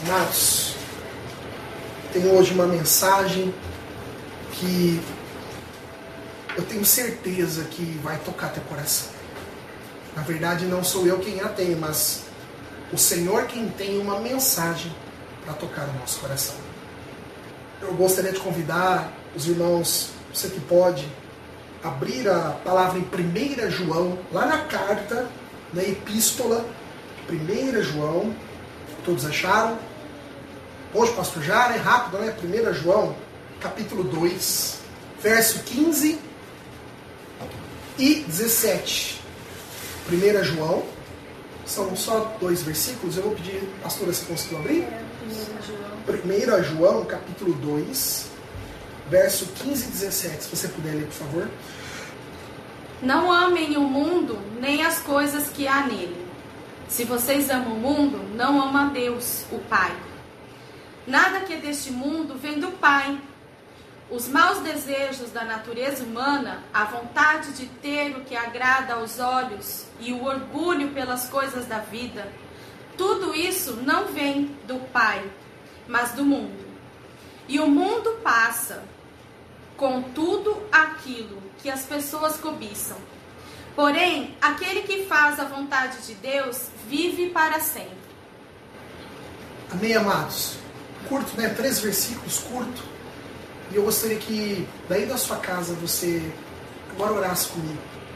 Amados, tenho hoje uma mensagem que eu tenho certeza que vai tocar teu coração. Na verdade, não sou eu quem a tem, mas o Senhor quem tem uma mensagem para tocar no nosso coração. Eu gostaria de convidar os irmãos, você que pode, abrir a palavra em 1 João, lá na carta, na epístola, 1 João, todos acharam? Hoje, pastor, já é rápido, né? 1 João, capítulo 2, verso 15 e 17. 1 João, são só 2 versículos, eu vou pedir, pastora, se conseguiu abrir? 1 João, capítulo 2, verso 15 e 17, se você puder ler, por favor. Não amem o mundo, nem as coisas que há nele. Se vocês amam o mundo, não amam a Deus, o Pai. Nada que é deste mundo vem do Pai. Os maus desejos da natureza humana, a vontade de ter o que agrada aos olhos e o orgulho pelas coisas da vida, tudo isso não vem do Pai, mas do mundo. E o mundo passa com tudo aquilo que as pessoas cobiçam. Porém, aquele que faz a vontade de Deus vive para sempre. Amém, amados? Curto, né? 3 versículos, curto. E eu gostaria que, daí da sua casa, você agora orasse comigo.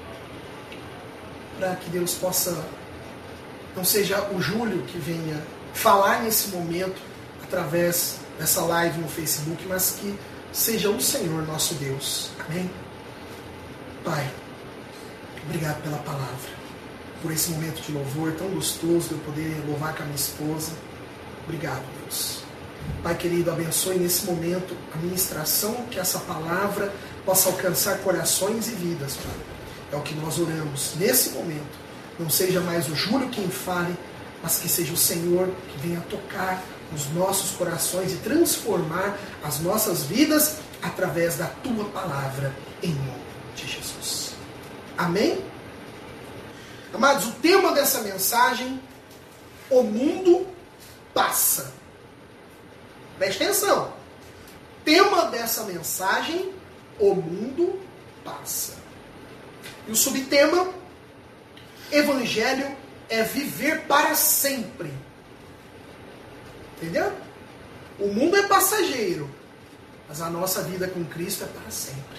Para que Deus possa, não seja o Júlio que venha falar nesse momento, através dessa live no Facebook, mas que seja o Senhor nosso Deus. Amém? Pai, obrigado pela palavra, por esse momento de louvor tão gostoso, de eu poder louvar com a minha esposa. Obrigado, Deus. Pai querido, abençoe nesse momento a ministração, que essa palavra possa alcançar corações e vidas, Pai. É o que nós oramos nesse momento. Não seja mais o Júlio quem fale, mas que seja o Senhor que venha tocar nos nossos corações e transformar as nossas vidas através da Tua palavra, em nome de Jesus. Amém? Amados, o tema dessa mensagem: o mundo passa. Preste atenção. Tema dessa mensagem: o mundo passa. E o subtema: Evangelho é viver para sempre. Entendeu? O mundo é passageiro, mas a nossa vida com Cristo é para sempre.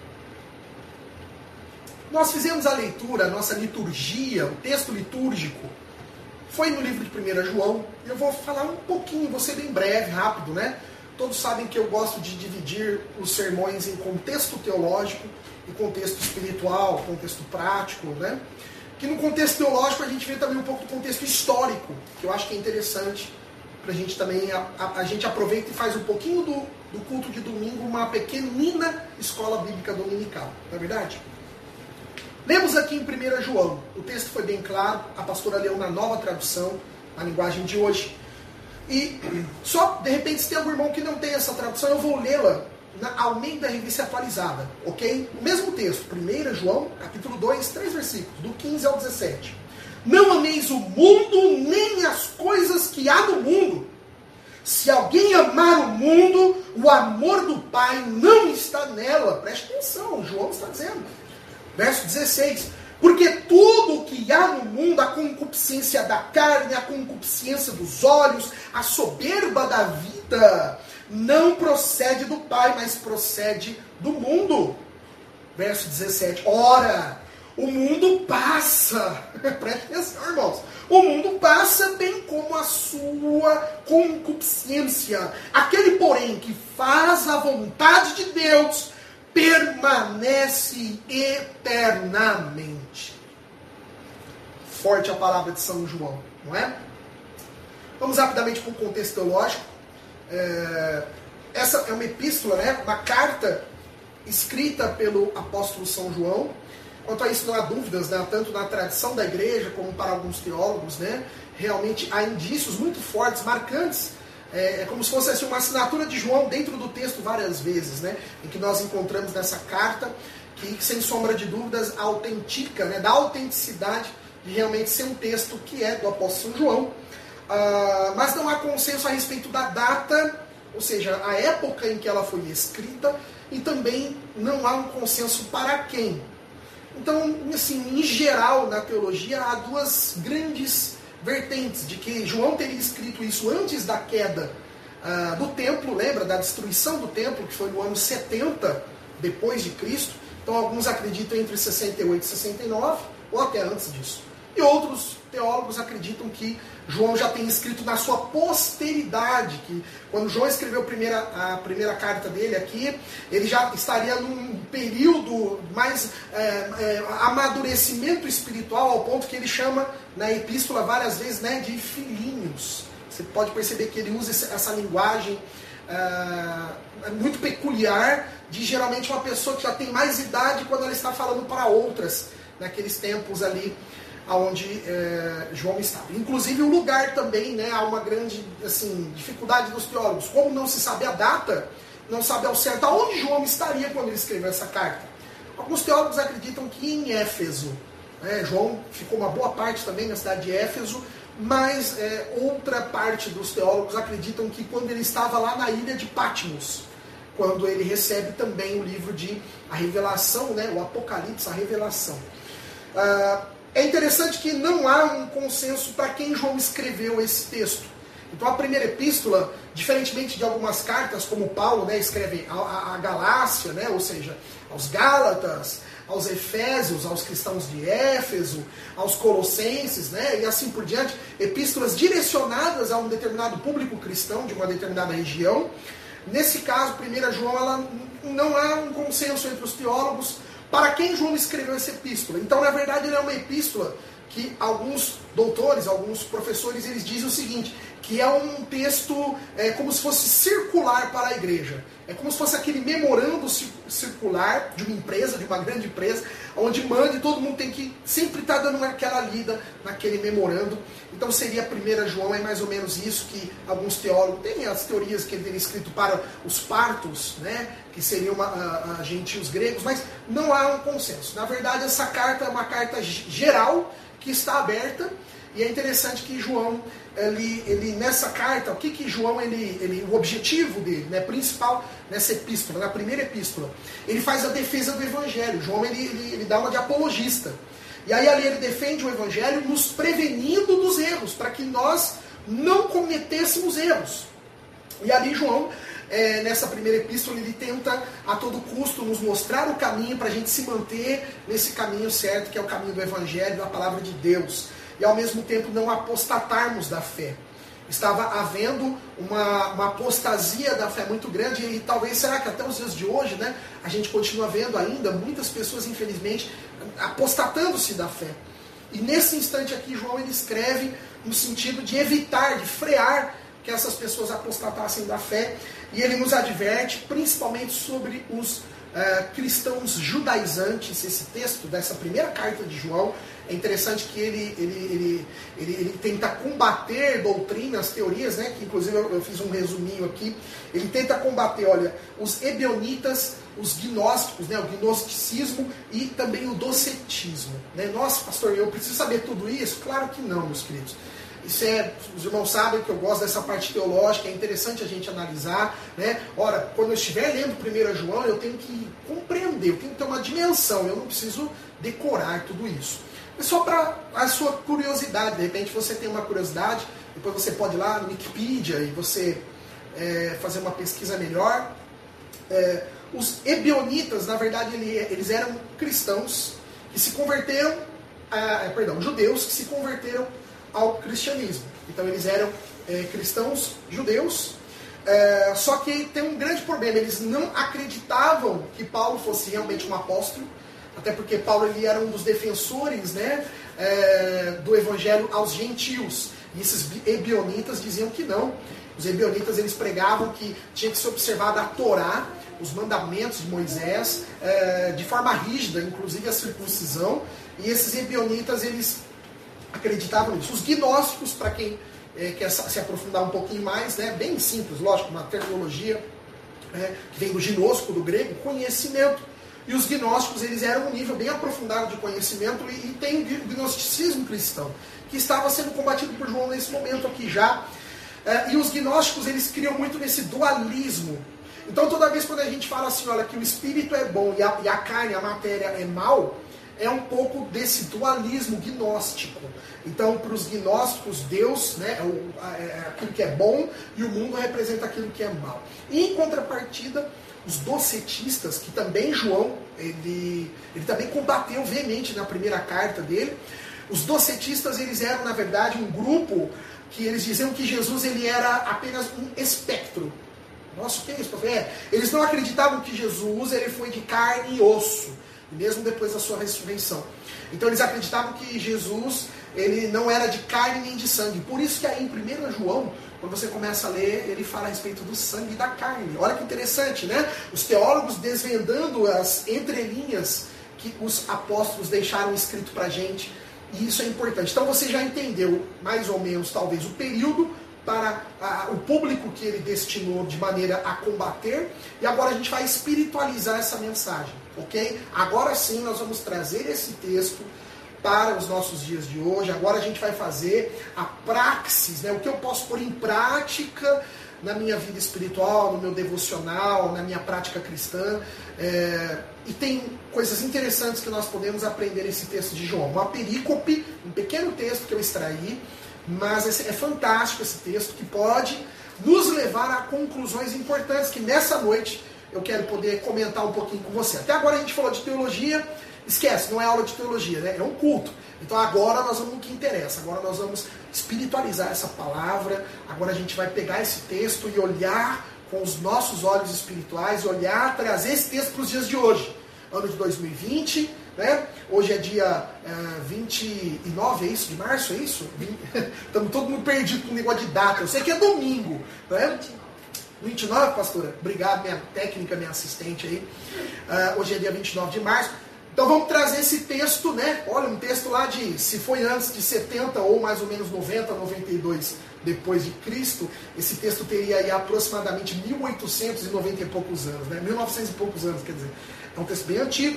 Nós fizemos a leitura, a nossa liturgia, o texto litúrgico foi no livro de 1 João. Eu vou falar um pouquinho, vou ser bem breve, rápido, né? Todos sabem que eu gosto de dividir os sermões em contexto teológico e contexto espiritual, contexto prático, né? Que no contexto teológico a gente vê também um pouco do contexto histórico, que eu acho que é interessante para a gente também, a gente aproveita e faz um pouquinho do culto de domingo, uma pequenina escola bíblica dominical, não é verdade? Lemos aqui em 1 João, o texto foi bem claro, a pastora leu na nova tradução, na linguagem de hoje. E só, de repente, se tem algum irmão que não tem essa tradução, eu vou lê-la na Almeida Revista Atualizada, ok? O mesmo texto, 1 João, capítulo 2, 3 versículos, do 15 ao 17. Não ameis o mundo, nem as coisas que há no mundo. Se alguém amar o mundo, o amor do Pai não está nela. Preste atenção, João está dizendo. Verso 16. Porque tudo o que há no mundo, a concupiscência da carne, a concupiscência dos olhos, a soberba da vida, não procede do Pai, mas procede do mundo. Verso 17. Ora, o mundo passa. Preste atenção, irmãos. O mundo passa bem como a sua concupiscência. Aquele, porém, que faz a vontade de Deus, permanece eternamente. Forte a palavra de São João, não é? Vamos rapidamente para o contexto teológico. Essa é uma epístola, né? Uma carta escrita pelo apóstolo São João. Quanto a isso não há dúvidas, né? Tanto na tradição da igreja como para alguns teólogos, né? Realmente há indícios muito fortes, marcantes. É como se fosse assim, uma assinatura de João dentro do texto várias vezes, né? Em que nós encontramos nessa carta que, sem sombra de dúvidas, autentica, né? Dá autenticidade de realmente ser um texto que é do apóstolo São João. mas não há consenso a respeito da data, ou seja, a época em que ela foi escrita, e também não há um consenso para quem. Então, assim, em geral, na teologia, há duas grandes vertentes, de que João teria escrito isso antes da queda do templo, lembra da destruição do templo, que foi no ano 70 depois de Cristo. Então, alguns acreditam entre 68 e 69, ou até antes disso. E outros teólogos acreditam que João já tem escrito na sua posteridade, que quando João escreveu a primeira carta dele aqui, ele já estaria num período mais amadurecimento espiritual, ao ponto que ele chama na epístola várias vezes, né, de filhinhos. Você pode perceber que ele usa essa linguagem muito peculiar, de geralmente uma pessoa que já tem mais idade quando ela está falando para outras, naqueles tempos ali onde João estava. Inclusive o lugar também, né, há uma grande dificuldade dos teólogos. Como não se sabe a data, não sabe ao certo aonde João estaria quando ele escreveu essa carta. Alguns teólogos acreditam que em Éfeso. João ficou uma boa parte também na cidade de Éfeso, mas outra parte dos teólogos acreditam que quando ele estava lá na ilha de Patmos, quando ele recebe também o livro de a Revelação, né, o Apocalipse, a Revelação. É interessante que não há um consenso para quem João escreveu esse texto. Então a primeira epístola, diferentemente de algumas cartas, como Paulo, né, escreve a Galácia, né, ou seja, aos Gálatas, aos Efésios, aos cristãos de Éfeso, aos Colossenses, né, e assim por diante, epístolas direcionadas a um determinado público cristão de uma determinada região. Nesse caso, 1 João, ela não há um consenso entre os teólogos para quem João escreveu essa epístola. Então, na verdade, ela é uma epístola que alguns doutores, alguns professores, eles dizem o seguinte, que é um texto como se fosse circular para a igreja. É como se fosse aquele memorando circular de uma empresa, de uma grande empresa, onde manda e todo mundo tem que sempre estar dando aquela lida naquele memorando. Então seria 1 João, é mais ou menos isso que alguns teólogos, tem as teorias que ele teria escrito para os partos, né, que seriam gentios gregos, mas não há um consenso. Na verdade, essa carta é uma carta geral que está aberta, e é interessante que João, ele nessa carta, o que João, o objetivo dele, né, principal nessa epístola, na primeira epístola, ele faz a defesa do evangelho. João, ele dá uma de apologista. E aí ali ele defende o evangelho nos prevenindo dos erros, para que nós não cometêssemos erros. E ali João, nessa primeira epístola, ele tenta a todo custo nos mostrar o caminho para a gente se manter nesse caminho certo, que é o caminho do evangelho, da palavra de Deus. E ao mesmo tempo não apostatarmos da fé. Estava havendo uma apostasia da fé muito grande, e talvez, será que até os dias de hoje, né, a gente continua vendo ainda muitas pessoas, infelizmente, apostatando-se da fé. E nesse instante aqui, João, ele escreve no sentido de evitar, de frear que essas pessoas apostatassem da fé, e ele nos adverte principalmente sobre os cristãos judaizantes. Esse texto dessa primeira carta de João, é interessante que ele tenta combater doutrinas, teorias, né, que inclusive eu fiz um resuminho aqui. Ele tenta combater, olha, os ebionitas, os gnósticos, né, o gnosticismo e também o docetismo. Né? Nossa, pastor, eu preciso saber tudo isso? Claro que não, meus queridos. Os irmãos sabem que eu gosto dessa parte teológica, é interessante a gente analisar, né? Ora, quando eu estiver lendo 1 João, eu tenho que compreender, eu tenho que ter uma dimensão, eu não preciso decorar tudo isso. É só para a sua curiosidade, de repente você tem uma curiosidade, depois você pode ir lá no Wikipedia e você fazer uma pesquisa melhor. Os ebionitas, na verdade, eles eram cristãos que se converteram, judeus que se converteram ao cristianismo. Então eles eram cristãos judeus, só que tem um grande problema, eles não acreditavam que Paulo fosse realmente um apóstolo, até porque Paulo ele era um dos defensores, né, do evangelho aos gentios, e esses ebionitas diziam que não. Os ebionitas, eles pregavam que tinha que se observar da Torá, os mandamentos de Moisés, de forma rígida, inclusive a circuncisão, e esses ebionitas, eles acreditavam nisso. Os gnósticos, para quem quer se aprofundar um pouquinho mais, né, bem simples, lógico, uma terminologia que vem do gnosco, do grego, conhecimento. E os gnósticos, eles eram um nível bem aprofundado de conhecimento e tem o gnosticismo cristão, que estava sendo combatido por João nesse momento aqui já. E os gnósticos, eles criam muito nesse dualismo. Então toda vez quando a gente fala assim, olha, que o espírito é bom e a carne, a matéria é mal, é um pouco desse dualismo gnóstico. Então para os gnósticos, Deus, né, é aquilo que é bom e o mundo representa aquilo que é mal. E em contrapartida, os docetistas, que também João, ele também combateu veemente na primeira carta dele. Os docetistas, eles eram na verdade um grupo que eles diziam que Jesus ele era apenas um espectro. Nossa, o que é isso? Eles não acreditavam que Jesus ele foi de carne e osso, mesmo depois da sua ressurreição. Então eles acreditavam que Jesus ele não era de carne nem de sangue. Por isso que aí em 1 João, quando você começa a ler, ele fala a respeito do sangue e da carne. Olha que interessante, né? Os teólogos desvendando as entrelinhas que os apóstolos deixaram escrito pra gente. E isso é importante. Então você já entendeu mais ou menos talvez o período para o público que ele destinou de maneira a combater. E agora a gente vai espiritualizar essa mensagem, ok? Agora sim nós vamos trazer esse texto para os nossos dias de hoje. Agora a gente vai fazer a praxis, né? O que eu posso pôr em prática na minha vida espiritual, no meu devocional, na minha prática cristã. E tem coisas interessantes que nós podemos aprender nesse texto de João. Uma perícope, um pequeno texto que eu extraí, mas é fantástico esse texto que pode nos levar a conclusões importantes que nessa noite eu quero poder comentar um pouquinho com você. Até agora a gente falou de teologia, esquece, não é aula de teologia, né? É um culto. Então agora nós vamos no que interessa, agora nós vamos espiritualizar essa palavra, agora a gente vai pegar esse texto e olhar com os nossos olhos espirituais, olhar, trazer esse texto para os dias de hoje, ano de 2020, né? Hoje é dia 29, é isso? De março, é isso? Estamos todo mundo perdido com o negócio de data, eu sei que é domingo, né? 29, pastora? Obrigado, minha técnica, minha assistente aí. Hoje é dia 29 de março. Então vamos trazer esse texto, né? Olha, um texto lá de, se foi antes de 70 ou mais ou menos 90, 92 depois de Cristo, esse texto teria aí aproximadamente 1890 e poucos anos, né? 1900 e poucos anos, quer dizer. É um texto bem antigo.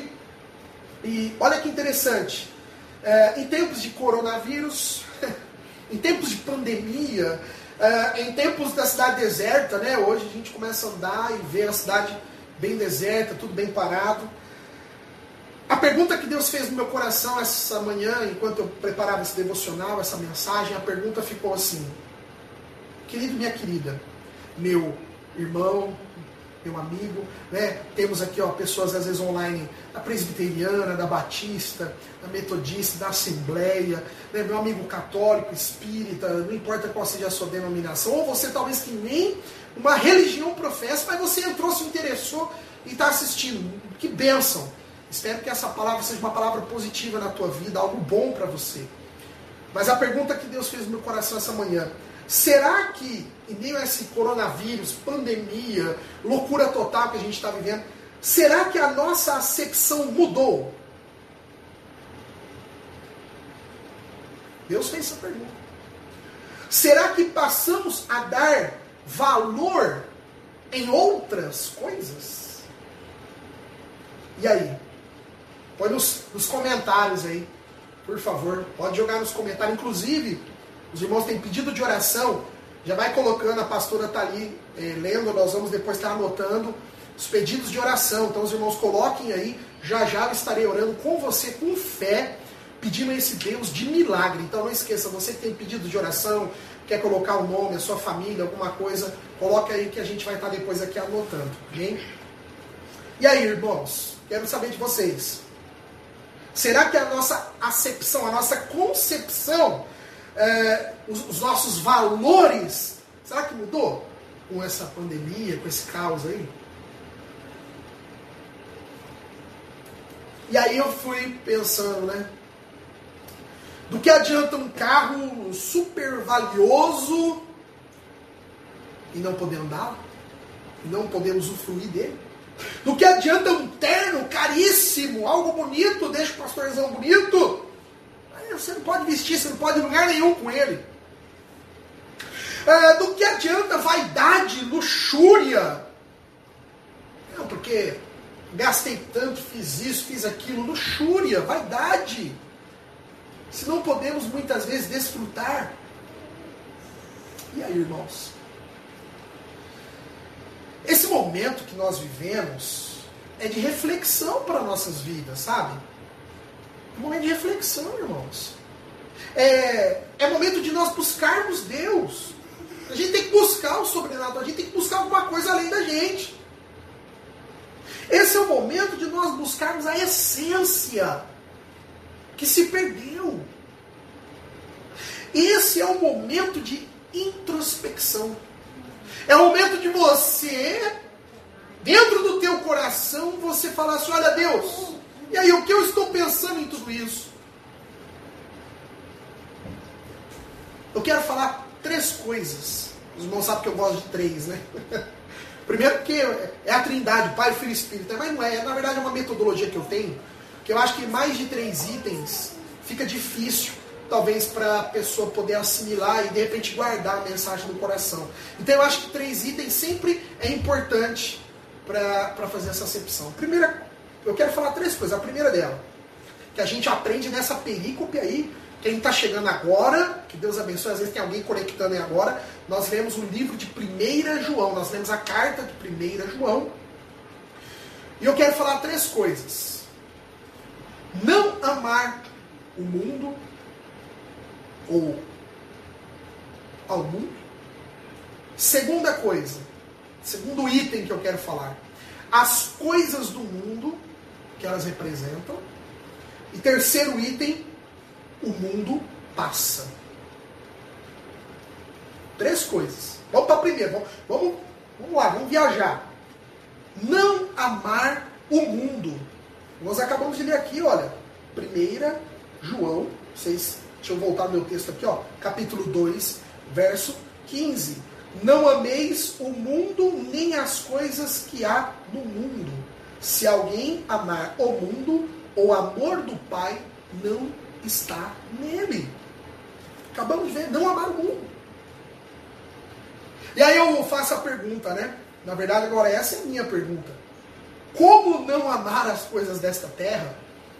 E olha que interessante. Em tempos de coronavírus, em tempos de pandemia, em tempos da cidade deserta, né? Hoje a gente começa a andar e ver a cidade bem deserta, tudo bem parado. A pergunta que Deus fez no meu coração essa manhã, enquanto eu preparava esse devocional, essa mensagem, a pergunta ficou assim: querido, minha querida, meu irmão, meu amigo, né? Temos aqui pessoas às vezes online da presbiteriana, da batista, da metodista, da assembleia, né? Meu amigo católico, espírita, não importa qual seja a sua denominação, ou você talvez que nem uma religião professa, mas você entrou, se interessou e está assistindo. Que bênção! Espero que essa palavra seja uma palavra positiva na tua vida, algo bom para você. Mas a pergunta que Deus fez no meu coração essa manhã: será que, em meio a esse coronavírus, pandemia, loucura total que a gente está vivendo, será que a nossa acepção mudou? Deus fez essa pergunta. Será que passamos a dar valor em outras coisas? E aí? Põe nos comentários aí, por favor. Pode jogar nos comentários. Inclusive, os irmãos têm pedido de oração. Já vai colocando, a pastora está ali lendo. Nós vamos depois estar anotando os pedidos de oração. Então os irmãos coloquem aí. Já eu estarei orando com você, com fé, pedindo a esse Deus de milagre. Então não esqueça, você que tem pedido de oração, quer colocar o nome, a sua família, alguma coisa, coloque aí que a gente vai estar depois aqui anotando. Amém? E aí, irmãos? Quero saber de vocês. Será que a nossa acepção, a nossa concepção, os nossos valores, será que mudou com essa pandemia, com esse caos aí? E aí eu fui pensando, né? Do que adianta um carro super valioso e não poder andar? E não poder usufruir dele? Do que adianta um terno caríssimo, algo bonito, deixa o pastorzão bonito? Você não pode vestir, você não pode ir em lugar nenhum com ele. Do que adianta vaidade, luxúria? Não, porque gastei tanto, fiz isso, fiz aquilo. Luxúria, vaidade. Se não podemos muitas vezes desfrutar. E aí, irmãos? Esse momento que nós vivemos é de reflexão para nossas vidas, sabe? É um momento de reflexão, irmãos. É momento de nós buscarmos Deus. A gente tem que buscar o sobrenatural, a gente tem que buscar alguma coisa além da gente. Esse é o momento de nós buscarmos a essência que se perdeu. Esse é o momento de introspecção. É o momento de você, dentro do teu coração, você falar assim, olha Deus, e aí o que eu estou pensando em tudo isso? Eu quero falar 3 coisas. Os irmãos sabem que eu gosto de 3, né? Primeiro porque é a Trindade, Pai, Filho e Espírito. Mas não é, na verdade é uma metodologia que eu tenho, que eu acho que mais de 3 itens fica difícil, talvez, para a pessoa poder assimilar e de repente guardar a mensagem no coração. Então eu acho que 3 itens sempre é importante para fazer essa acepção. Primeira, eu quero falar 3 coisas. A primeira dela, que a gente aprende nessa perícope aí. Quem está chegando agora, que Deus abençoe, às vezes tem alguém conectando aí agora, nós lemos o livro de 1 João, nós lemos a carta de 1 João, e eu quero falar 3 coisas. Não amar o mundo, ou ao mundo. Segunda coisa, segundo item que eu quero falar, as coisas do mundo que elas representam. E terceiro item, o mundo passa. 3 coisas. Vamos para a primeira. Vamos lá, vamos viajar. Não amar o mundo. Nós acabamos de ler aqui, olha. 1 João. Deixa eu voltar no meu texto aqui, ó. Capítulo 2, verso 15. Não ameis o mundo, nem as coisas que há no mundo. Se alguém amar o mundo, o amor do Pai não está nele. Acabamos de ver, não amar o mundo. E aí eu faço a pergunta, né? Na verdade, agora essa é a minha pergunta. Como não amar as coisas desta terra?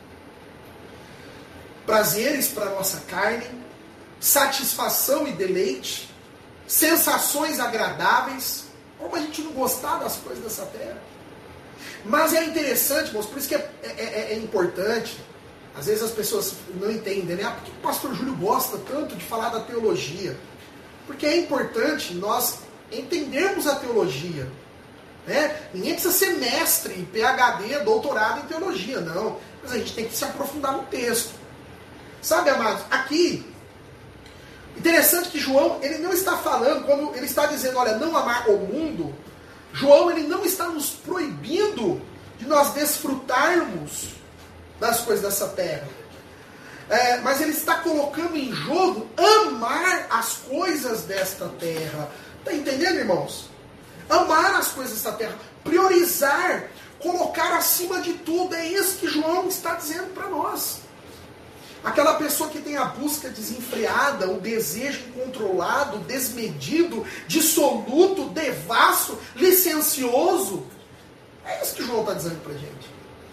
Prazeres para a nossa carne, satisfação e deleite, sensações agradáveis. Como a gente não gostar das coisas dessa terra? Mas é interessante, moço, por isso que é importante. Às vezes as pessoas não entendem, né? Por que o pastor Júlio gosta tanto de falar da teologia? Porque é importante nós entendermos a teologia. Né? Ninguém precisa ser mestre, PhD, doutorado em teologia, não. Mas a gente tem que se aprofundar no texto. Sabe, amados, aqui, interessante que João, ele não está falando, quando ele está dizendo, olha, não amar o mundo, João, ele não está nos proibindo de nós desfrutarmos das coisas dessa terra. Mas ele está colocando em jogo amar as coisas desta terra. Está entendendo, irmãos? Amar as coisas desta terra. Priorizar. Colocar acima de tudo. É isso que João está dizendo para nós. Aquela pessoa que tem a busca desenfreada, o desejo incontrolado, desmedido, dissoluto, devasso, licencioso. É isso que João está dizendo para a gente.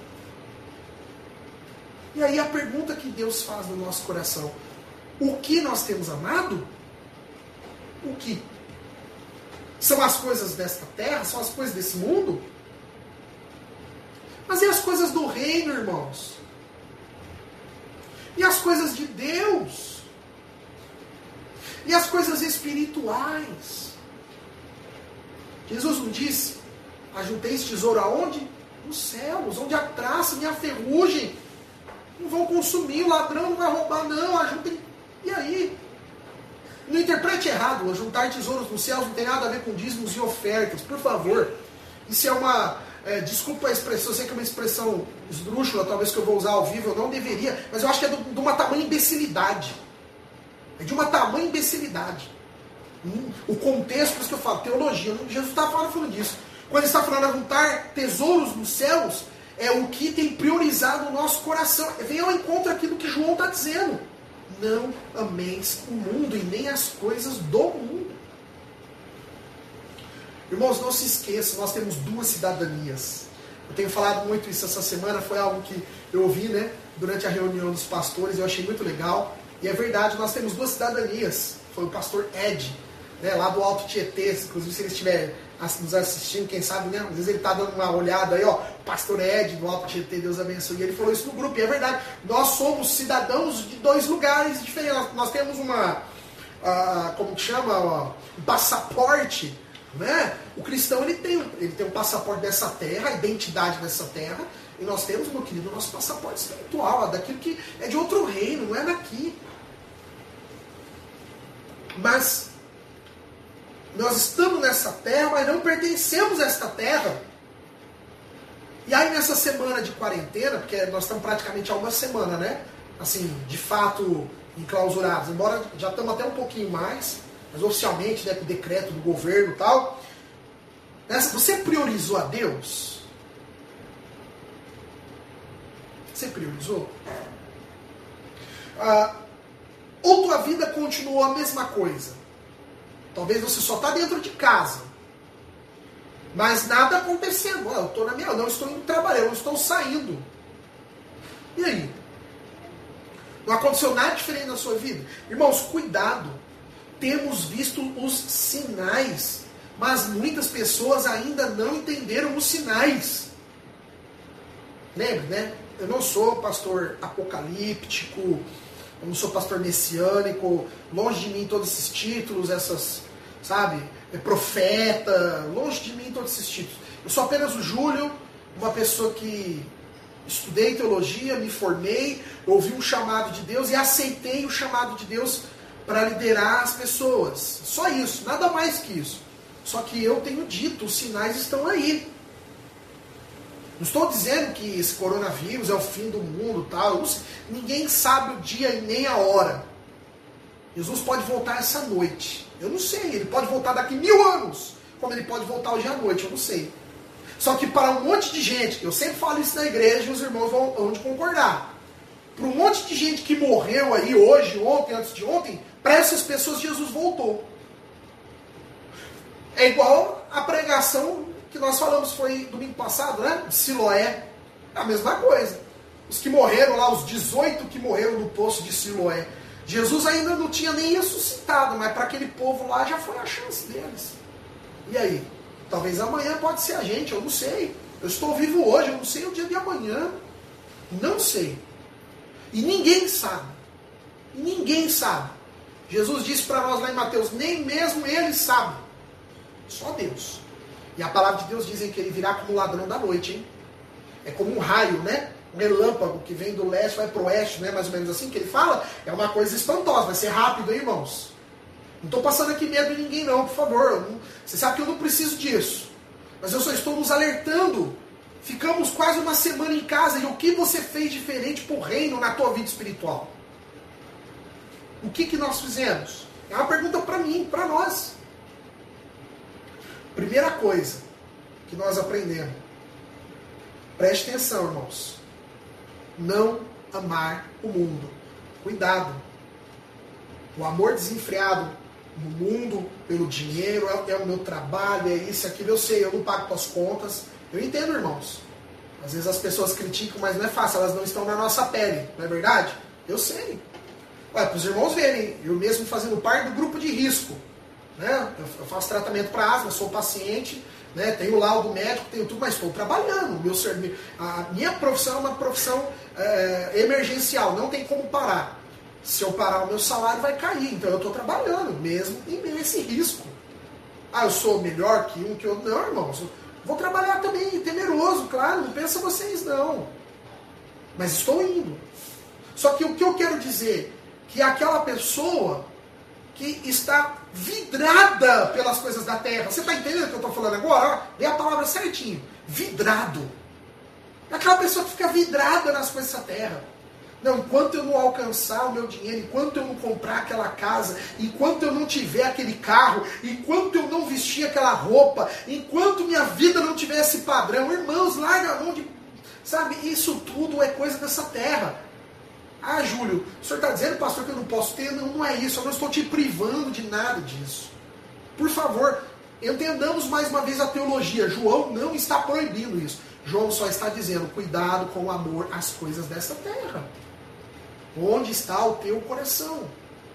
E aí a pergunta que Deus faz no nosso coração: o que nós temos amado? O que? São as coisas desta terra? São as coisas desse mundo? Mas e as coisas do reino, irmãos? E as coisas de Deus? E as coisas espirituais? Jesus não disse: ajunteis tesouro aonde? Nos céus, onde a traça e a ferrugem não vão consumir, o ladrão não vai roubar, não, ajuntem. E aí? Não interprete errado, ajuntar tesouros nos céus não tem nada a ver com dízimos e ofertas, por favor. Isso é uma, desculpa a expressão, eu sei que é uma expressão esdrúxula, talvez que eu vou usar ao vivo, eu não deveria, mas eu acho que é de uma tamanha imbecilidade. É de uma tamanha imbecilidade. O contexto, por isso que eu falo, teologia, Jesus está falando disso. Quando ele está falando de ajuntar tesouros nos céus, é o que tem priorizado o nosso coração. Vem ao encontro aquilo que João está dizendo. Não ameis o mundo e nem as coisas do mundo. Irmãos, não se esqueçam, nós temos 2 cidadanias. Eu tenho falado muito isso essa semana, foi algo que eu ouvi, né, durante a reunião dos pastores, eu achei muito legal. E é verdade, nós temos 2 cidadanias. Foi o pastor Ed, né, lá do Alto Tietê, inclusive se ele estiver nos assistindo, quem sabe, né, às vezes ele está dando uma olhada aí, ó, pastor Ed do Alto Tietê, Deus abençoe. E ele falou isso no grupo, e é verdade, nós somos cidadãos de 2 lugares diferentes. Nós temos como que chama, um passaporte, né? O cristão ele tem um passaporte dessa terra, a identidade dessa terra, e nós temos, meu querido, o nosso passaporte espiritual, daquilo que é de outro reino, não é daqui. Mas nós estamos nessa terra, mas não pertencemos a esta terra. E aí nessa semana de quarentena, porque nós estamos praticamente há uma semana, né? Assim, de fato, enclausurados, embora já estamos até um pouquinho mais, mas oficialmente, né, com o decreto do governo e tal. Você priorizou a Deus? Você priorizou? Ou tua vida continuou a mesma coisa? Talvez você só está dentro de casa, mas nada acontecendo. Eu estou eu não estou indo trabalhar, eu não estou saindo. E aí? Não aconteceu nada diferente na sua vida? Irmãos, cuidado. Temos visto os sinais, mas muitas pessoas ainda não entenderam os sinais. Lembre, né? Eu não sou pastor apocalíptico, eu não sou pastor messiânico, longe de mim todos esses títulos, profeta, longe de mim todos esses títulos. Eu sou apenas o Júlio, uma pessoa que estudei teologia, me formei, ouvi um chamado de Deus e aceitei o chamado de Deus para liderar as pessoas. Só isso, nada mais que isso. Só que eu tenho dito, os sinais estão aí. Não estou dizendo que esse coronavírus é o fim do mundo, tal. Ninguém sabe o dia e nem a hora. Jesus pode voltar essa noite. Eu não sei. Ele pode voltar daqui 1000 anos. Como ele pode voltar hoje à noite, eu não sei. Só que para um monte de gente, eu sempre falo isso na igreja e os irmãos vão de concordar. Para um monte de gente que morreu aí hoje, ontem, antes de ontem, para essas pessoas Jesus voltou. É igual a pregação que nós falamos, foi domingo passado, né? De Siloé. É a mesma coisa. Os que morreram lá, os 18 que morreram no poço de Siloé. Jesus ainda não tinha nem ressuscitado, mas para aquele povo lá já foi a chance deles. E aí? Talvez amanhã pode ser a gente, eu não sei. Eu estou vivo hoje, eu não sei o dia de amanhã. Não sei. E ninguém sabe. Ninguém sabe. Jesus disse para nós lá em Mateus, nem mesmo ele sabe. Só Deus. E a palavra de Deus diz que ele virá como ladrão da noite, hein? É como um raio, né? Um relâmpago que vem do leste, vai para o oeste, né? Mais ou menos assim que ele fala. É uma coisa espantosa, vai ser rápido, hein, irmãos? Não estou passando aqui medo de ninguém não, por favor. Você sabe que eu não preciso disso. Mas eu só estou nos alertando. Ficamos quase uma semana em casa. E o que você fez diferente para o reino na tua vida espiritual? O que nós fizemos? É uma pergunta para mim, para nós. Primeira coisa que nós aprendemos. Preste atenção, irmãos. Não amar o mundo. Cuidado. O amor desenfreado no mundo, pelo dinheiro, é o meu trabalho, é isso, aquilo. Eu sei, eu não pago tuas contas. Eu entendo, irmãos. Às vezes as pessoas criticam, mas não é fácil. Elas não estão na nossa pele, não é verdade? Eu sei. Olha, para os irmãos verem, eu mesmo fazendo parte do grupo de risco. Né? Eu faço tratamento para asma, sou paciente, né? Tenho laudo médico, tenho tudo, mas estou trabalhando. A minha profissão é uma profissão emergencial, não tem como parar. Se eu parar, o meu salário vai cair. Então eu estou trabalhando, mesmo em meio a esse risco. Eu sou melhor que um, que outro. Não, irmãos. Eu vou trabalhar também, temeroso, claro. Não pensa vocês, não. Mas estou indo. Só que o que eu quero dizer, que aquela pessoa que está vidrada pelas coisas da terra. Você está entendendo o que eu estou falando agora? Dê a palavra certinho. Vidrado. Aquela pessoa que fica vidrada nas coisas da terra. Não, enquanto eu não alcançar o meu dinheiro, enquanto eu não comprar aquela casa, enquanto eu não tiver aquele carro, enquanto eu não vestir aquela roupa, enquanto minha vida não tiver esse padrão, irmãos, larga a mão de... Sabe, isso tudo é coisa dessa terra. Júlio, o senhor está dizendo, pastor, que eu não posso ter? Não, não é isso, eu não estou te privando de nada disso. Por favor, Entendamos mais uma vez a teologia. João não está proibindo isso. João só está dizendo, cuidado com o amor às coisas dessa terra. Onde está o teu coração?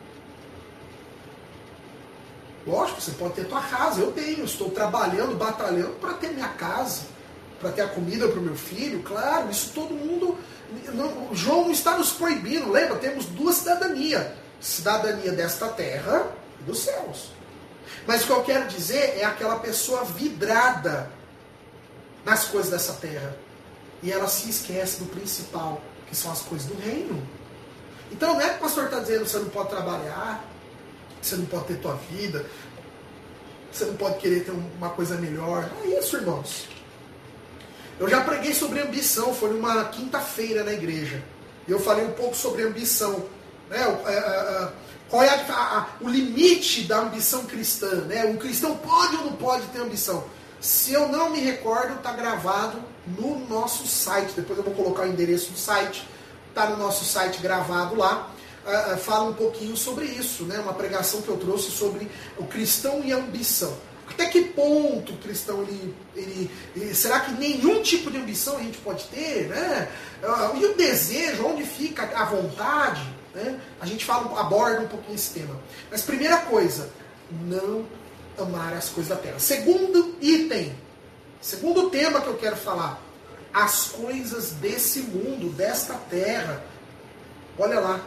Lógico, você pode ter tua casa, eu tenho, estou trabalhando, batalhando para ter minha casa, para ter a comida para o meu filho, claro, isso todo mundo... João não está nos proibindo, lembra? Temos duas cidadanias. Cidadania desta terra e dos céus. Mas o que eu quero dizer é aquela pessoa vidrada nas coisas dessa terra. E ela se esquece do principal, que são as coisas do reino. Então não é que o pastor está dizendo que você não pode trabalhar, que você não pode ter tua vida, que você não pode querer ter uma coisa melhor. Não é isso, irmãos. Eu já preguei sobre ambição, foi numa quinta-feira na igreja. E eu falei um pouco sobre ambição. Né? Qual é o limite da ambição cristã? Né? Um cristão pode ou não pode ter ambição? Se eu não me recordo, está gravado no nosso site. Depois eu vou colocar o endereço do site. Está no nosso site gravado lá. Fala um pouquinho sobre isso. Né? Uma pregação que eu trouxe sobre o cristão e a ambição. Até que ponto o cristão, será que nenhum tipo de ambição a gente pode ter? Né? E o desejo, onde fica a vontade? Né? A gente aborda um pouquinho esse tema. Mas primeira coisa, não amar as coisas da terra. Segundo item, segundo tema que eu quero falar, as coisas desse mundo, desta terra. Olha lá.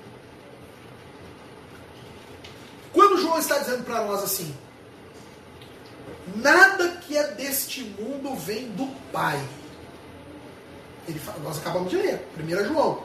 Quando João está dizendo para nós assim, nada que é deste mundo vem do Pai. Nós acabamos de ler, 1 João.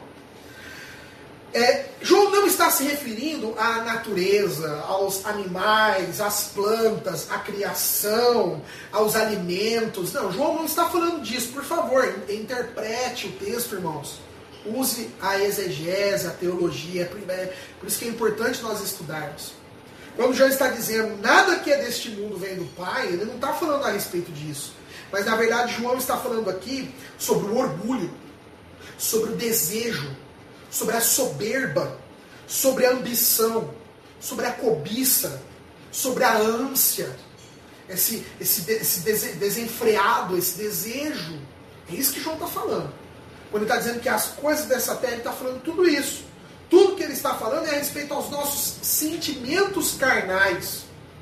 João não está se referindo à natureza, aos animais, às plantas, à criação, aos alimentos. Não, João não está falando disso. Por favor, interprete o texto, irmãos. Use a exegese, a teologia. Por isso que é importante nós estudarmos. Quando João está dizendo nada que é deste mundo vem do Pai, ele não está falando a respeito disso. Mas na verdade João está falando aqui sobre o orgulho, sobre o desejo, sobre a soberba, sobre a ambição, sobre a cobiça, sobre a ânsia, esse desenfreado, esse desejo. É isso que João está falando. Quando ele está dizendo que as coisas dessa terra, ele está falando tudo isso. Tudo que ele está falando é a respeito aos nossos sentimentos carnais.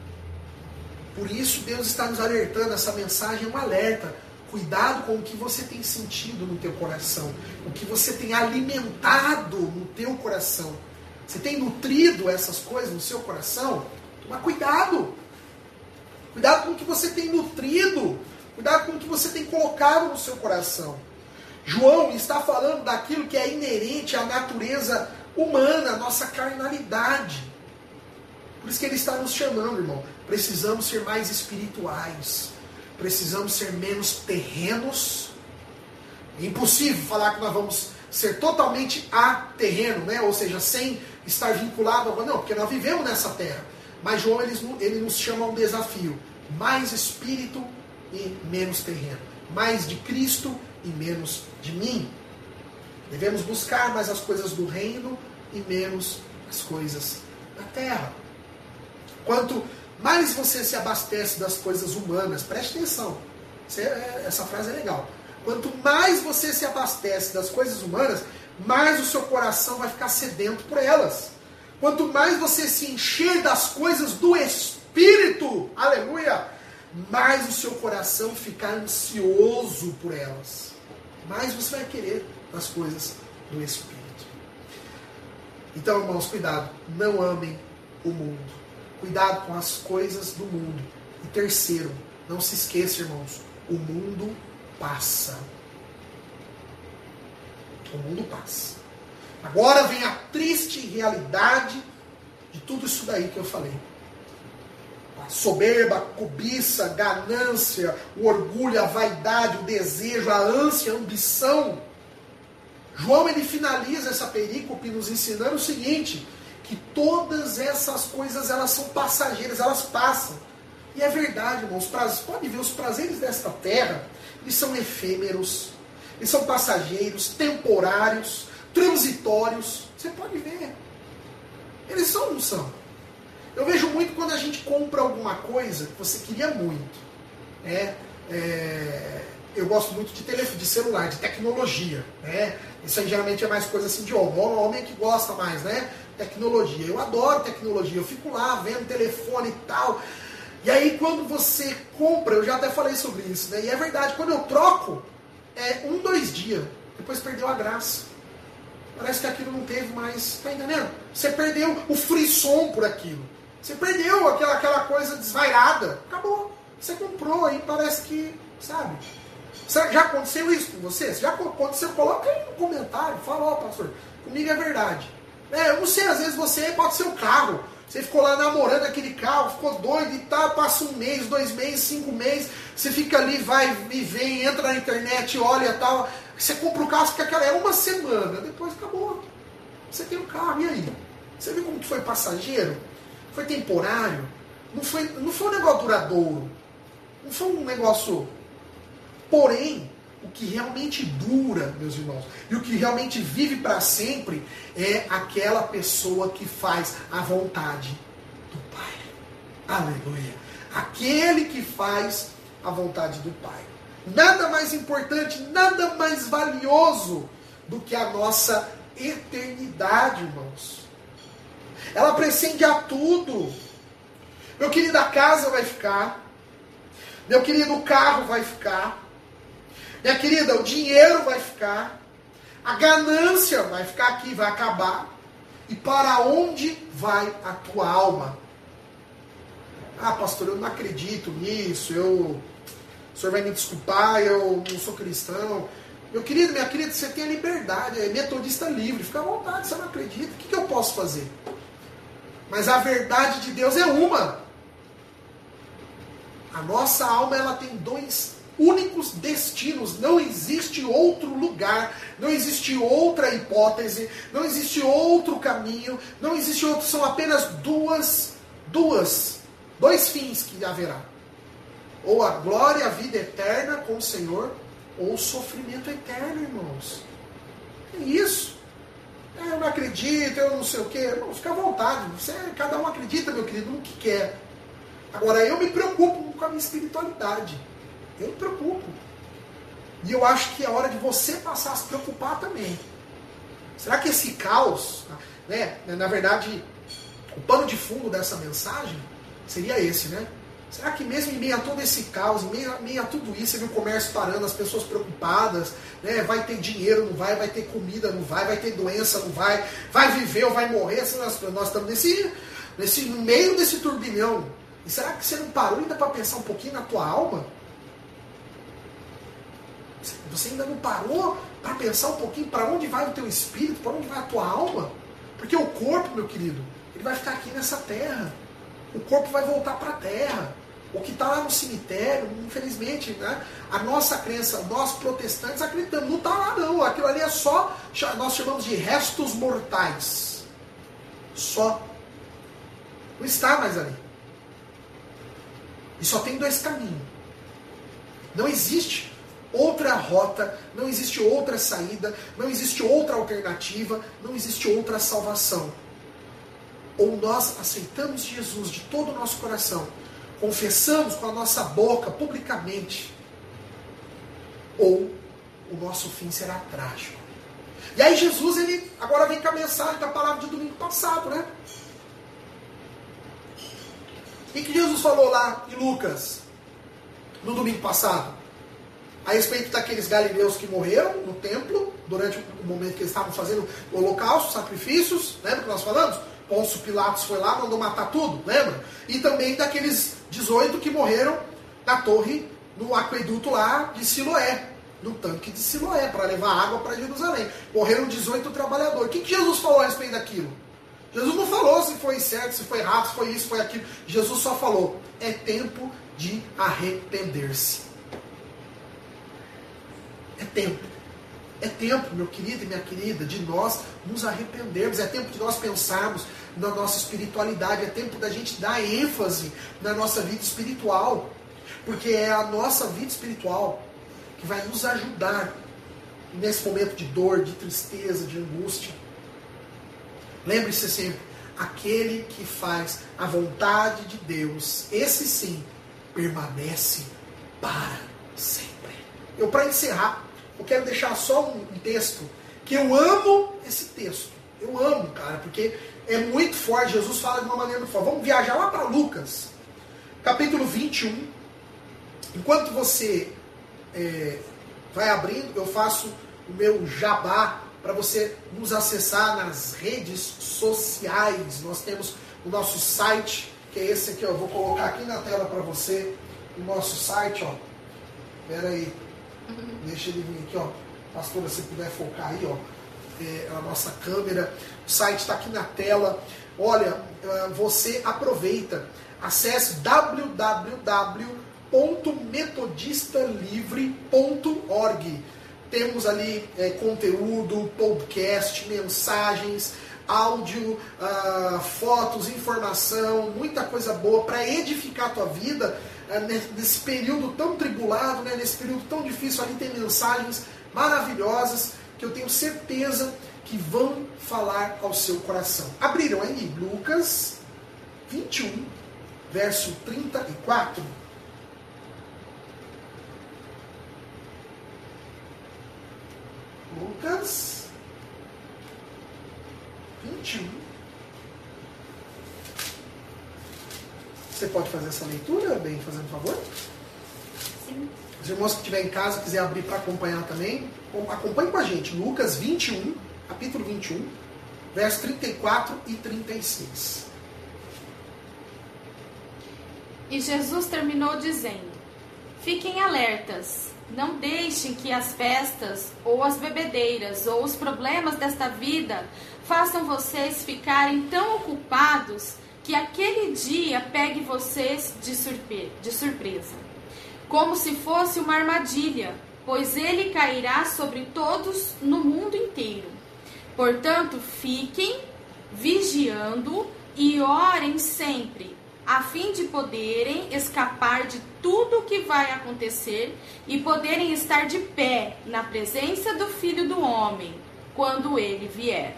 Por isso Deus está nos alertando, essa mensagem é um alerta. Cuidado com o que você tem sentido no teu coração, o que você tem alimentado no teu coração. Você tem nutrido essas coisas no seu coração? Toma cuidado. Cuidado com o que você tem nutrido. Cuidado com o que você tem colocado no seu coração. João está falando daquilo que é inerente à natureza humana, à nossa carnalidade. Por isso que ele está nos chamando, irmão. Precisamos ser mais espirituais. Precisamos ser menos terrenos. É impossível falar que nós vamos ser totalmente aterreno, né? Ou seja, sem estar vinculado a... Não, porque nós vivemos nessa terra. Mas João, ele nos chama a um desafio. Mais espírito e menos terreno. Mais de Cristo e menos de mim. Devemos buscar mais as coisas do reino e menos as coisas da terra. Quanto mais você se abastece das coisas humanas, preste atenção, essa frase é legal. Quanto mais você se abastece das coisas humanas, mais o seu coração vai ficar sedento por elas. Quanto mais você se encher das coisas do Espírito, aleluia, mais o seu coração ficar ansioso por elas. Mais você vai querer as coisas do Espírito. Então, irmãos, cuidado, não amem o mundo. Cuidado com as coisas do mundo. E terceiro, não se esqueça, irmãos, o mundo passa. O mundo passa. Agora vem a triste realidade de tudo isso daí que eu falei. A soberba, a cobiça, a ganância, o orgulho, a vaidade, o desejo, a ânsia, a ambição. João, ele finaliza essa perícope nos ensinando o seguinte, que todas essas coisas, elas são passageiras, elas passam. E é verdade, irmãos, pode ver, os prazeres desta terra, eles são efêmeros, eles são passageiros, temporários, transitórios. Você pode ver. Eles são ou não são? Eu vejo muito quando a gente compra alguma coisa que você queria muito. Eu gosto muito de celular, de tecnologia. Né? Isso aí geralmente é mais coisa assim de homem. O homem é que gosta mais, né? Tecnologia. Eu adoro tecnologia. Eu fico lá vendo telefone e tal. E aí quando você compra, eu já até falei sobre isso, né? E é verdade, quando eu troco, 1-2 dias. Depois perdeu a graça. Parece que aquilo não teve mais. Tá entendendo? Você perdeu o frisson por aquilo. Você perdeu aquela coisa desvairada. Acabou. Você comprou aí, parece que, sabe? Já aconteceu isso com você? Já aconteceu? Coloca aí no comentário. Fala, ó, pastor, comigo é verdade. Eu não sei, às vezes você pode ser o carro. Você ficou lá namorando aquele carro, ficou doido e tal, passa 1 mês, 2 meses, 5 meses, você fica ali, vai e vem, entra na internet, olha e tal. Você compra o carro, fica aquela, 1 semana, depois acabou. Você tem o carro, e aí? Você viu como que foi passageiro? Foi temporário? Não foi um negócio duradouro. Não foi um negócio... Porém, o que realmente dura, meus irmãos, e o que realmente vive para sempre é aquela pessoa que faz a vontade do Pai. Aleluia. Aquele que faz a vontade do Pai. Nada mais importante, nada mais valioso do que a nossa eternidade, irmãos. Ela prescinde a tudo. Meu querido, a casa vai ficar. Meu querido, o carro vai ficar. Minha querida, o dinheiro vai ficar. A ganância vai ficar aqui, vai acabar. E para onde vai a tua alma? Ah, pastor, eu não acredito nisso. O senhor vai me desculpar, eu não sou cristão. Meu querido, minha querida, você tem a liberdade. É metodista livre. Fica à vontade, você não acredita. O que eu posso fazer? Mas a verdade de Deus é uma. A nossa alma, ela tem 2 únicos destinos. Não existe outro lugar, não existe outra hipótese, não existe outro caminho, não existe outro. São apenas dois fins que haverá. Ou a glória, a vida eterna com o Senhor, ou o sofrimento eterno, irmãos. É isso. Eu não acredito, eu não sei o quê. Irmão, fica à vontade. Cada um acredita, meu querido, no que quer. Agora, eu me preocupo com a minha espiritualidade. Eu me preocupo. E eu acho que é hora de você passar a se preocupar também. Será que esse caos, né? Na verdade, o pano de fundo dessa mensagem seria esse, né? Será que mesmo em meio a todo esse caos, em meio a tudo isso, você viu o comércio parando, as pessoas preocupadas, né? Vai ter dinheiro, não vai ter comida, não vai ter doença, não vai viver ou vai morrer, assim, nós estamos no meio desse turbilhão. E será que você não parou ainda para pensar um pouquinho na tua alma? Você ainda não parou para pensar um pouquinho para onde vai o teu espírito, para onde vai a tua alma? Porque o corpo, meu querido, ele vai ficar aqui nessa terra. O corpo vai voltar para a terra. O que está lá no cemitério, infelizmente, né? A nossa crença, nós protestantes acreditamos, não está lá não. Aquilo ali é só, nós chamamos de restos mortais. Só. Não está mais ali. E só tem 2 caminhos. Não existe outra rota, não existe outra saída, não existe outra alternativa, não existe outra salvação. Ou nós aceitamos Jesus de todo o nosso coração, confessamos com a nossa boca publicamente, ou o nosso fim será trágico. E aí Jesus, ele agora vem com a mensagem da palavra de domingo passado, né? O que Jesus falou lá em Lucas, no domingo passado? A respeito daqueles galileus que morreram no templo, durante o momento que eles estavam fazendo o holocausto, sacrifícios, lembra que nós falamos? Pôncio Pilatos foi lá, mandou matar tudo, lembra? E também daqueles 18 que morreram na torre, no aqueduto lá de Siloé, no tanque de Siloé, para levar água para Jerusalém. Morreram 18 trabalhadores. O que Jesus falou a respeito daquilo? Jesus não falou se foi certo, se foi errado, se foi isso, se foi aquilo. Jesus só falou, é tempo de arrepender-se. É tempo. É tempo, meu querido e minha querida, de nós nos arrependermos. É tempo de nós pensarmos na nossa espiritualidade. É tempo da gente dar ênfase na nossa vida espiritual. Porque é a nossa vida espiritual que vai nos ajudar nesse momento de dor, de tristeza, de angústia. Lembre-se sempre, aquele que faz a vontade de Deus, esse sim, permanece para sempre. Para encerrar, eu quero deixar só um texto, que eu amo esse texto. Eu amo, cara, porque é muito forte. Jesus fala de uma maneira muito forte. Vamos viajar lá para Lucas, capítulo 21. Enquanto você vai abrindo, eu faço o meu jabá para você nos acessar nas redes sociais. Nós temos o nosso site, que é esse aqui, ó. Eu vou colocar aqui na tela para você o nosso site, ó. Espera aí. Deixa ele vir aqui, ó. Pastora, se puder focar aí, ó. A nossa câmera. O site está aqui na tela. Olha, você aproveita. Acesse www.metodistalivre.org. Temos ali conteúdo, podcast, mensagens, áudio, fotos, informação, muita coisa boa para edificar a tua vida nesse período tão tribulado, né? Nesse período tão difícil. Ali tem mensagens maravilhosas que eu tenho certeza que vão falar ao seu coração. Abriram aí Lucas 21, verso 34. Lucas 21. Você pode fazer essa leitura, bem, fazendo favor? Sim. Os irmãos que estiverem em casa, quiser abrir para acompanhar também, acompanhe com a gente. Lucas 21, capítulo 21, versos 34 e 36. E Jesus terminou dizendo: fiquem alertas, não deixem que as festas, ou as bebedeiras, ou os problemas desta vida façam vocês ficarem tão ocupados que aquele dia pegue vocês de surpresa, como se fosse uma armadilha, pois ele cairá sobre todos no mundo inteiro. Portanto, fiquem vigiando e orem sempre, a fim de poderem escapar de tudo o que vai acontecer e poderem estar de pé na presença do Filho do Homem, quando ele vier.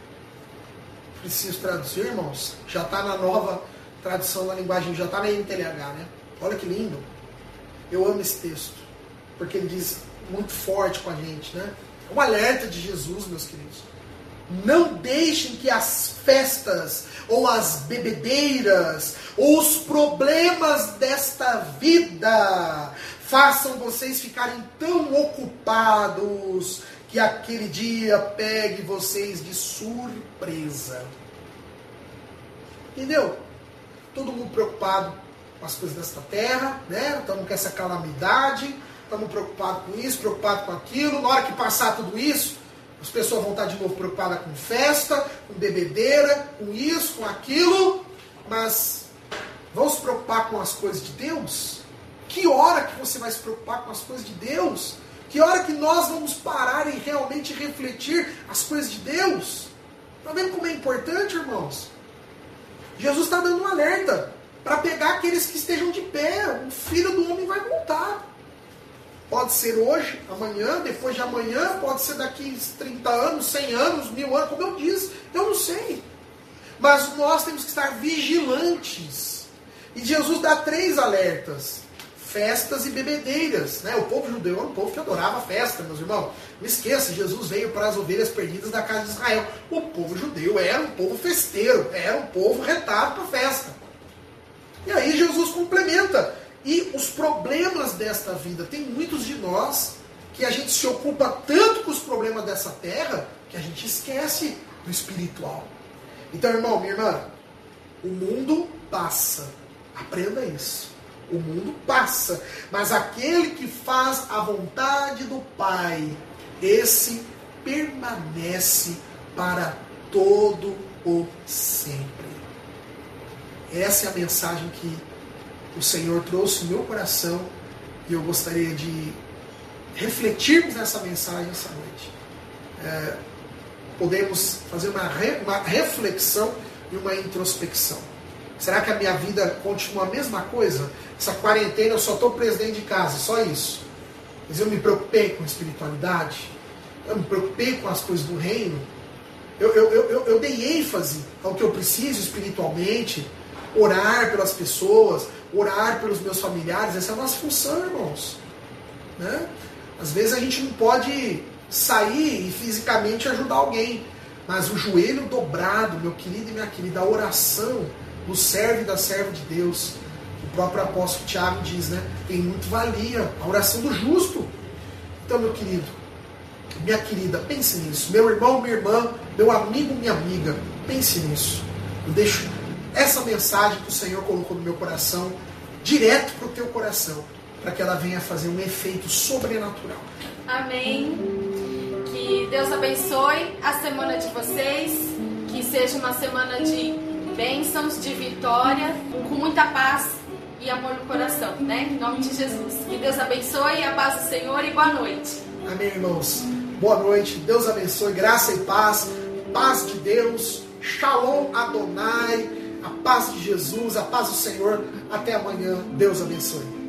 Preciso traduzir, irmãos? Já está na nova tradução da linguagem, já está na NTLH, né? Olha que lindo. Eu amo esse texto, porque ele diz muito forte com a gente, né? É um alerta de Jesus, meus queridos. Não deixem que as festas, ou as bebedeiras, ou os problemas desta vida façam vocês ficarem tão ocupados que aquele dia pegue vocês de surpresa. Entendeu? Todo mundo preocupado com as coisas desta terra, né? Estamos com essa calamidade, estamos preocupados com isso, preocupados com aquilo. Na hora que passar tudo isso, as pessoas vão estar de novo preocupadas com festa, com bebedeira, com isso, com aquilo. Mas vão se preocupar com as coisas de Deus? Que hora que você vai se preocupar com as coisas de Deus? Que hora que nós vamos parar e realmente refletir as coisas de Deus? Está vendo como é importante, irmãos? Jesus está dando um alerta para pegar aqueles que estejam de pé. O Filho do Homem vai voltar. Pode ser hoje, amanhã, depois de amanhã, pode ser daqui 30 anos, 100 anos, 1000 anos, como eu disse, eu não sei. Mas nós temos que estar vigilantes. E Jesus dá 3 alertas: festas e bebedeiras, né? O povo judeu era um povo que adorava festa, meus irmãos. Não esqueça, Jesus veio para as ovelhas perdidas da casa de Israel. O povo judeu era um povo festeiro, era um povo retado para festa. E aí Jesus complementa. E os problemas desta vida, tem muitos de nós que a gente se ocupa tanto com os problemas dessa terra que a gente esquece do espiritual. Então, irmão, minha irmã, o mundo passa. Aprenda isso. O mundo passa, mas aquele que faz a vontade do Pai, esse permanece para todo o sempre. Essa é a mensagem que o Senhor trouxe no meu coração e eu gostaria de refletirmos nessa mensagem essa noite. Podemos fazer uma reflexão e uma introspecção. Será que a minha vida continua a mesma coisa? Essa quarentena eu só estou preso dentro de casa, só isso. Mas eu me preocupei com a espiritualidade? Eu me preocupei com as coisas do reino? Eu dei ênfase ao que eu preciso espiritualmente, orar pelas pessoas, orar pelos meus familiares. Essa é a nossa função, irmãos. Né? Às vezes a gente não pode sair e fisicamente ajudar alguém, mas o joelho dobrado, meu querido e minha querida, a oração do servo e da serva de Deus, o próprio apóstolo Tiago diz, né? Tem muito valia a oração do justo. Então, meu querido, minha querida, pense nisso. Meu irmão, minha irmã, meu amigo, minha amiga, pense nisso. Eu deixo essa mensagem que o Senhor colocou no meu coração, direto para o teu coração, para que ela venha fazer um efeito sobrenatural. Amém. Que Deus abençoe a semana de vocês, que seja uma semana de bênçãos, de vitória, com muita paz e amor no coração, né? Em nome de Jesus. Que Deus abençoe, a paz do Senhor e boa noite. Amém, irmãos. Boa noite, Deus abençoe, graça e paz de Deus, Shalom Adonai, a paz de Jesus, a paz do Senhor. Até amanhã, Deus abençoe.